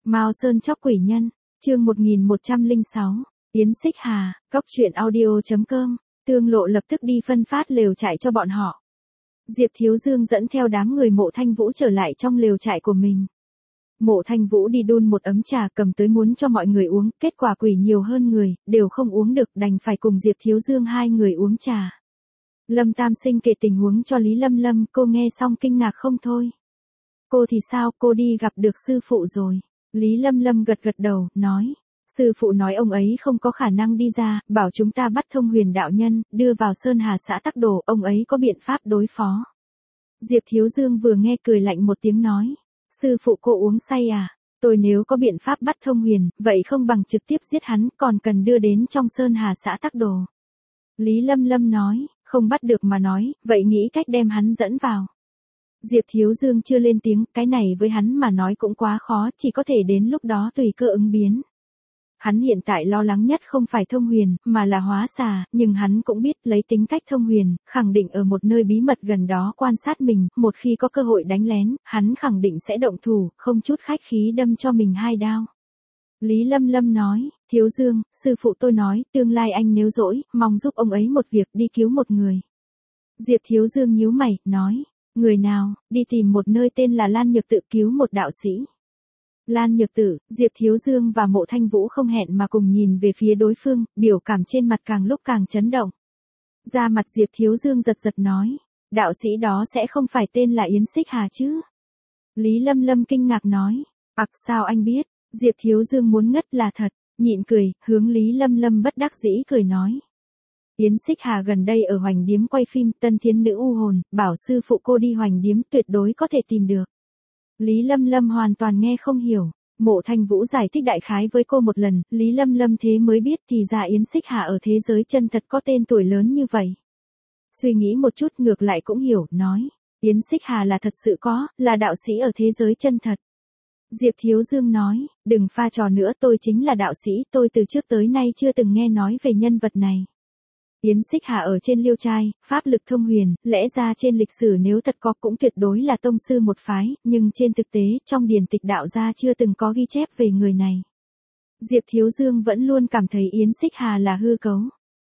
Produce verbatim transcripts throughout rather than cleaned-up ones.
Mao Sơn chóc quỷ nhân, chương một nghìn một trăm lẻ sáu, Yến Xích Hà, Cóc truyện audio chấm com, Tương Lộ lập tức đi phân phát lều trại cho bọn họ. Diệp Thiếu Dương dẫn theo đám người Mộ Thanh Vũ trở lại trong lều trại của mình. Mộ Thanh Vũ đi đun một ấm trà cầm tới muốn cho mọi người uống, kết quả quỷ nhiều hơn người, đều không uống được, đành phải cùng Diệp Thiếu Dương hai người uống trà. Lâm Tam Sinh kể tình huống cho Lý Lâm Lâm, cô nghe xong kinh ngạc không thôi. Cô thì sao, cô đi gặp được sư phụ rồi. Lý Lâm Lâm gật gật đầu, nói. Sư phụ nói ông ấy không có khả năng đi ra, bảo chúng ta bắt Thông Huyền đạo nhân, đưa vào Sơn Hà xã Tắc Đồ, ông ấy có biện pháp đối phó. Diệp Thiếu Dương vừa nghe cười lạnh một tiếng nói. Sư phụ cô uống say à? Tôi nếu có biện pháp bắt Thông Huyền, vậy không bằng trực tiếp giết hắn, còn cần đưa đến trong Sơn Hà xã Tắc Đồ. Lý Lâm Lâm nói, không bắt được mà nói, vậy nghĩ cách đem hắn dẫn vào. Diệp Thiếu Dương chưa lên tiếng, cái này với hắn mà nói cũng quá khó, chỉ có thể đến lúc đó tùy cơ ứng biến. Hắn hiện tại lo lắng nhất không phải Thông Huyền, mà là Hóa Xà, nhưng hắn cũng biết lấy tính cách Thông Huyền, khẳng định ở một nơi bí mật gần đó quan sát mình, một khi có cơ hội đánh lén, hắn khẳng định sẽ động thủ, không chút khách khí đâm cho mình hai đao. Lý Lâm Lâm nói, Thiếu Dương, sư phụ tôi nói, tương lai anh nếu rỗi, mong giúp ông ấy một việc đi cứu một người. Diệp Thiếu Dương nhíu mày, nói, người nào, đi tìm một nơi tên là Lan Nhược Tự cứu một đạo sĩ. Lan Nhược Tử, Diệp Thiếu Dương và Mộ Thanh Vũ không hẹn mà cùng nhìn về phía đối phương, biểu cảm trên mặt càng lúc càng chấn động. Da mặt Diệp Thiếu Dương giật giật nói, đạo sĩ đó sẽ không phải tên là Yến Xích Hà chứ? Lý Lâm Lâm kinh ngạc nói, ặc sao anh biết? Diệp Thiếu Dương muốn ngất là thật, nhịn cười, hướng Lý Lâm Lâm bất đắc dĩ cười nói. Yến Xích Hà gần đây ở Hoành Điếm quay phim Tân Thiến Nữ U Hồn, bảo sư phụ cô đi Hoành Điếm tuyệt đối có thể tìm được. Lý Lâm Lâm hoàn toàn nghe không hiểu, Mộ Thanh Vũ giải thích đại khái với cô một lần, Lý Lâm Lâm thế mới biết thì ra Yến Xích Hà ở thế giới chân thật có tên tuổi lớn như vậy. Suy nghĩ một chút ngược lại cũng hiểu, nói, Yến Xích Hà là thật sự có, là đạo sĩ ở thế giới chân thật. Diệp Thiếu Dương nói, đừng pha trò nữa, tôi chính là đạo sĩ, tôi từ trước tới nay chưa từng nghe nói về nhân vật này. Yến Xích Hà ở trên Liêu Trai, pháp lực thông huyền, lẽ ra trên lịch sử nếu thật có cũng tuyệt đối là tông sư một phái, nhưng trên thực tế, trong điển tịch đạo gia chưa từng có ghi chép về người này. Diệp Thiếu Dương vẫn luôn cảm thấy Yến Xích Hà là hư cấu.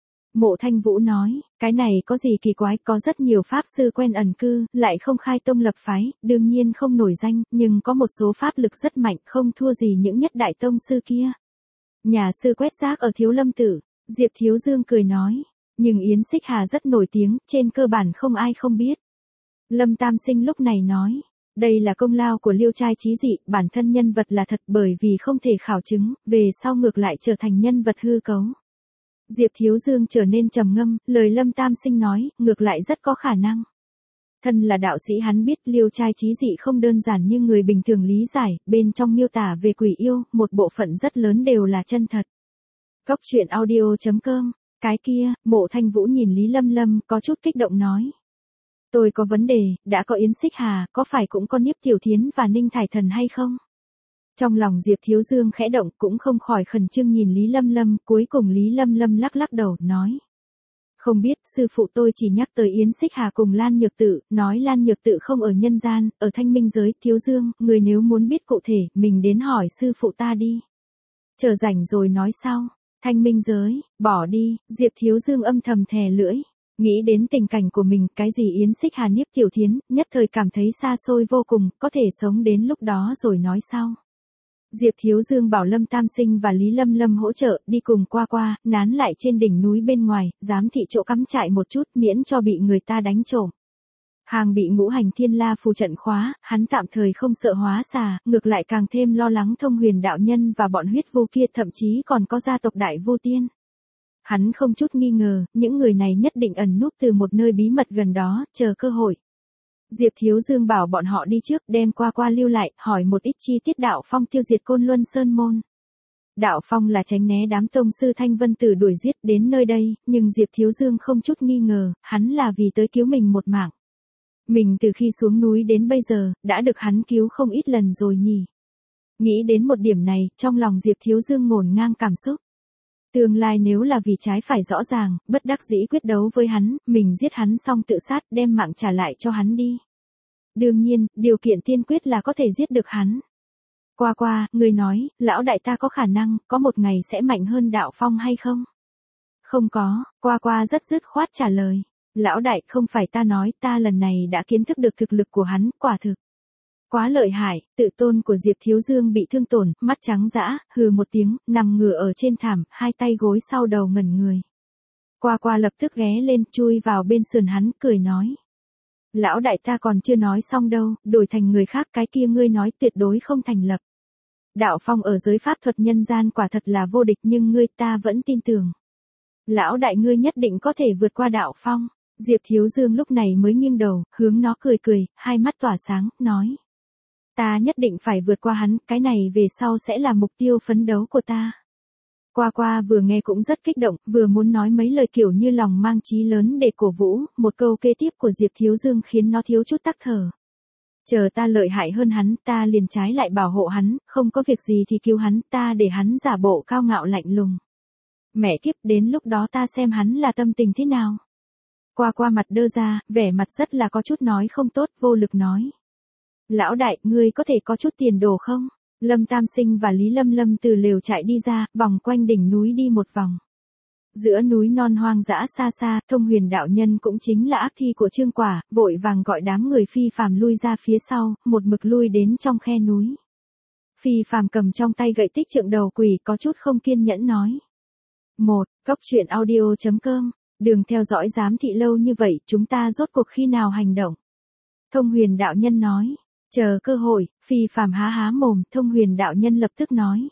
Mộ Thanh Vũ nói, cái này có gì kỳ quái, có rất nhiều pháp sư quen ẩn cư, lại không khai tông lập phái, đương nhiên không nổi danh, nhưng có một số pháp lực rất mạnh, không thua gì những nhất đại tông sư kia. Nhà sư quét rác ở Thiếu Lâm Tử, Diệp Thiếu Dương cười nói. Nhưng Yến Xích Hà rất nổi tiếng, trên cơ bản không ai không biết. Lâm Tam Sinh lúc này nói, đây là công lao của Liêu Trai Chí Dị, bản thân nhân vật là thật bởi vì không thể khảo chứng, về sau ngược lại trở thành nhân vật hư cấu. Diệp Thiếu Dương trở nên trầm ngâm, lời Lâm Tam Sinh nói, ngược lại rất có khả năng. Thân là đạo sĩ hắn biết Liêu Trai Chí Dị không đơn giản như người bình thường lý giải, bên trong miêu tả về quỷ yêu, một bộ phận rất lớn đều là chân thật. Cóc truyện audio chấm com. Cái kia, Mộ Thanh Vũ nhìn Lý Lâm Lâm, có chút kích động nói. Tôi có vấn đề, đã có Yến Xích Hà, có phải cũng có Niếp Tiểu Thiến và Ninh Thải Thần hay không? Trong lòng Diệp Thiếu Dương khẽ động, cũng không khỏi khẩn trương nhìn Lý Lâm Lâm, cuối cùng Lý Lâm Lâm lắc lắc đầu, nói. Không biết, sư phụ tôi chỉ nhắc tới Yến Xích Hà cùng Lan Nhược Tự, nói Lan Nhược Tự không ở nhân gian, ở thanh minh giới, Thiếu Dương, người nếu muốn biết cụ thể, mình đến hỏi sư phụ ta đi. Chờ rảnh rồi nói sau. Thanh minh giới, bỏ đi, Diệp Thiếu Dương âm thầm thè lưỡi, nghĩ đến tình cảnh của mình, cái gì Yến Xích Hà Niếp Tiểu Thiến, nhất thời cảm thấy xa xôi vô cùng, có thể sống đến lúc đó rồi nói sau. Diệp Thiếu Dương bảo Lâm Tam Sinh và Lý Lâm Lâm hỗ trợ, đi cùng qua qua, nán lại trên đỉnh núi bên ngoài, giám thị chỗ cắm trại một chút, miễn cho bị người ta đánh trộm. Hàng bị ngũ hành thiên la phù trận khóa, hắn tạm thời không sợ Hóa Xà, ngược lại càng thêm lo lắng Thông Huyền đạo nhân và bọn huyết vu kia, thậm chí còn có gia tộc Đại Vu Tiên. Hắn không chút nghi ngờ, những người này nhất định ẩn núp từ một nơi bí mật gần đó, chờ cơ hội. Diệp Thiếu Dương bảo bọn họ đi trước, đem qua qua lưu lại, hỏi một ít chi tiết Đạo Phong tiêu diệt Côn Luân Sơn Môn. Đạo Phong là tránh né đám tông sư Thanh Vân Tử đuổi giết đến nơi đây, nhưng Diệp Thiếu Dương không chút nghi ngờ, hắn là vì tới cứu mình một mạng. Mình từ khi xuống núi đến bây giờ, đã được hắn cứu không ít lần rồi nhỉ. Nghĩ đến một điểm này, trong lòng Diệp Thiếu Dương ngổn ngang cảm xúc. Tương lai nếu là vì trái phải rõ ràng, bất đắc dĩ quyết đấu với hắn, mình giết hắn xong tự sát, đem mạng trả lại cho hắn đi. Đương nhiên, điều kiện tiên quyết là có thể giết được hắn. Qua qua, ngươi nói, lão đại ta có khả năng, có một ngày sẽ mạnh hơn Đạo Phong hay không? Không có, qua qua rất dứt khoát trả lời. Lão đại, không phải ta nói, ta lần này đã kiến thức được thực lực của hắn, quả thực. Quá lợi hại, tự tôn của Diệp Thiếu Dương bị thương tổn, mắt trắng dã, hừ một tiếng, nằm ngửa ở trên thảm, hai tay gối sau đầu ngẩn người. Qua qua lập tức ghé lên, chui vào bên sườn hắn, cười nói. Lão đại ta còn chưa nói xong đâu, đổi thành người khác cái kia ngươi nói tuyệt đối không thành lập. Đạo Phong ở giới pháp thuật nhân gian quả thật là vô địch nhưng ngươi ta vẫn tin tưởng. Lão đại ngươi nhất định có thể vượt qua Đạo Phong. Diệp Thiếu Dương lúc này mới nghiêng đầu, hướng nó cười cười, hai mắt tỏa sáng, nói. Ta nhất định phải vượt qua hắn, cái này về sau sẽ là mục tiêu phấn đấu của ta. Qua qua vừa nghe cũng rất kích động, vừa muốn nói mấy lời kiểu như lòng mang chí lớn để cổ vũ, một câu kế tiếp của Diệp Thiếu Dương khiến nó thiếu chút tắc thở. Chờ ta lợi hại hơn hắn, ta liền trái lại bảo hộ hắn, không có việc gì thì cứu hắn, ta để hắn giả bộ cao ngạo lạnh lùng. Mẹ kiếp, đến lúc đó ta xem hắn là tâm tình thế nào. Qua qua mặt đơ ra, vẻ mặt rất là có chút nói không tốt, vô lực nói. Lão đại, ngươi có thể có chút tiền đồ không? Lâm Tam Sinh và Lý Lâm Lâm từ lều trại đi ra, vòng quanh đỉnh núi đi một vòng. Giữa núi non hoang dã xa xa, Thông Huyền đạo nhân cũng chính là ác thi của Trương Quả, vội vàng gọi đám người phi phàm lui ra phía sau, một mực lui đến trong khe núi. Phi phàm cầm trong tay gậy tích trượng đầu quỷ có chút không kiên nhẫn nói. Một, Cốc truyện audio chấm com, đừng theo dõi giám thị lâu như vậy, chúng ta rốt cuộc khi nào hành động? Thông Huyền đạo nhân nói. Chờ cơ hội, phi phàm há há mồm, Thông Huyền đạo nhân lập tức nói.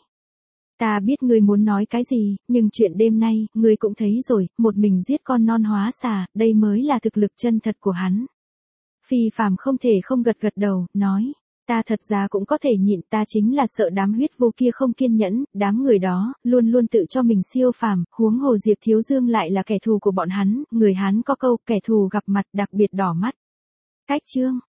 Ta biết ngươi muốn nói cái gì, nhưng chuyện đêm nay, ngươi cũng thấy rồi, một mình giết con non hóa xà, đây mới là thực lực chân thật của hắn. Phi phàm không thể không gật gật đầu, nói. Ta thật ra cũng có thể nhịn, ta chính là sợ đám huyết vô kia không kiên nhẫn, đám người đó, luôn luôn tự cho mình siêu phàm, huống hồ Diệp Thiếu Dương lại là kẻ thù của bọn hắn, người hắn có câu, kẻ thù gặp mặt đặc biệt đỏ mắt. Cách chương.